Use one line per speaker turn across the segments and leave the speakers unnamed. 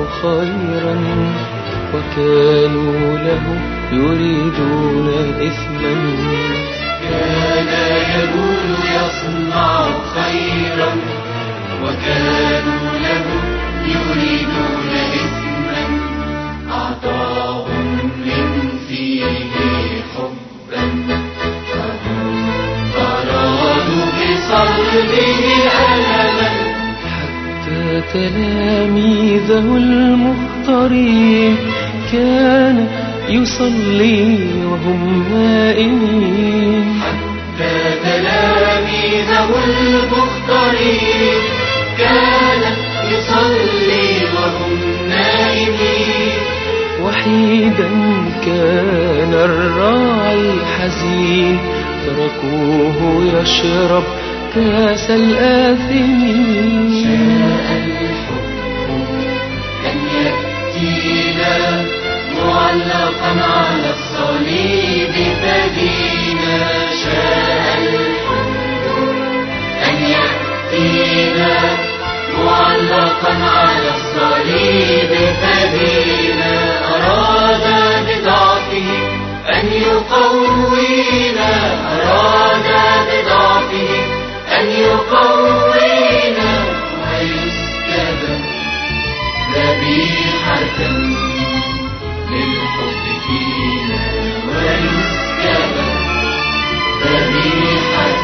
خيرا وكانوا له يريدون إثما.
كان يقول يصنع خيرا وكانوا له يريدون إثما. أعطاهم من فيه حبا فهم أرادوا بصلبه ألما.
حتى تلاميذه المختارين كان يصلي وهم نائمين.
حتى تلاميذه المختارين كان يصلي وهم نائمين.
وحيدا كان الراعي حزين تركوه يشرب كاس الآثمين.
شاء الحب أن يأتينا معلقا على الصليب فدينا. شاء الحب أن يأتينا معلقا على الصليب فدينا. أراد بضعفه أن يقوينا. أراد بضعفه أن يقوينا ويسكب ذبيحة للحب فينا. ويسكب ذبيحة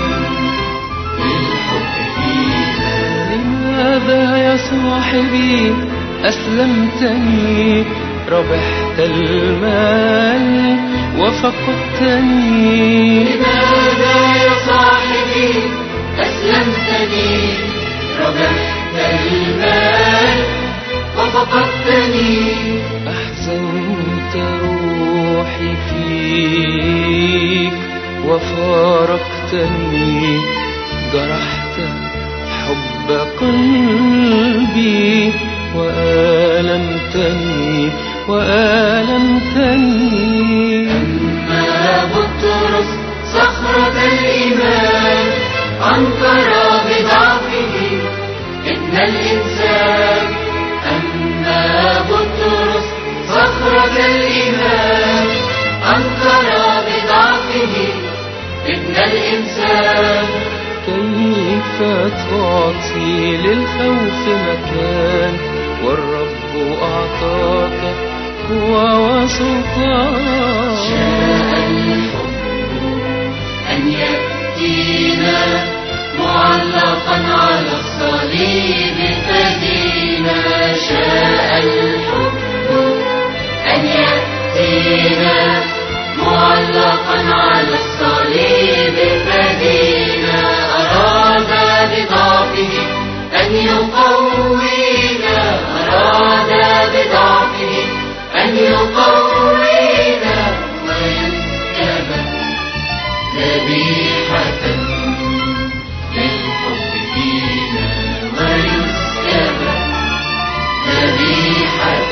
للحب فينا.
لماذا يا صاحبي أسلمتني؟ ربحت المال وفقدتني.
لماذا يا صاحبي أسلمتني؟ ربحت المال وفقدتني.
أحزنت روحي فيك وفارقتني. جرحت حب قلبي وآلمتني وآلمتني.
أما بطرس صخرة الإيمان أنكر بضعفه ابن الإنسان. أما بطرس صخرة الإيمان أنكر بضعفه ابن الإنسان.
كيف تعطي للخوف مكان والرب أعطاك قوة وسلطان.
شاء الحب أن يأتينا معلقا على الصليب فدينا. شاء الحب أن يأتينا معلقا على الصليب فدينا. أراد بضعفه أن يقوينا. أراد بضعفه أن يقوينا ويسكب ذبيحة للحب فينا. ويسكب ذبيحة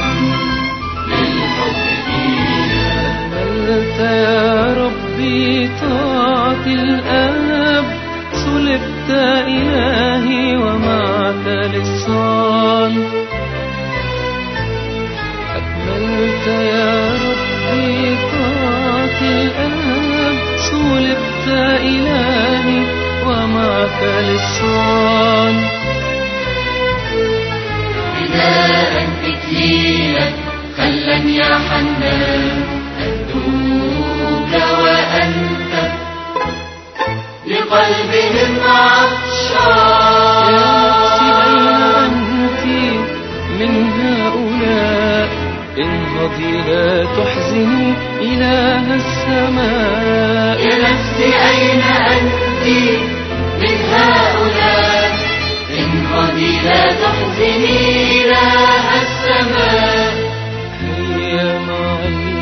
للحب فينا.
أملت يا ربي طاعة الآب صلبت إلهي ومعك للصال. أكملت يا ربي طاعة الآب صلبت إلهي ومعك للصال.
فداء إكليلا خلا يا حنان أدوك وأنت لقلبهم عطشان.
يا نفسي أين أنت من هؤلاء؟ انهضي لا تحزني إله السماء.
يا نفسي أين أنت من هؤلاء؟ انهضي لا تحزني إله السماء.
هيا مع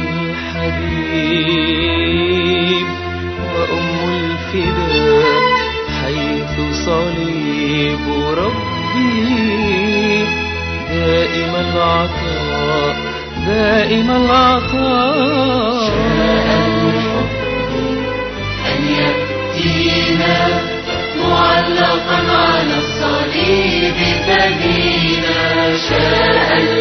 الحبيب وأم الفداء حيث صليب ربي دائم العطاء دائم العطاء.
شاء الحب أن يأتينا معلقا على الصليب بفدينا شاء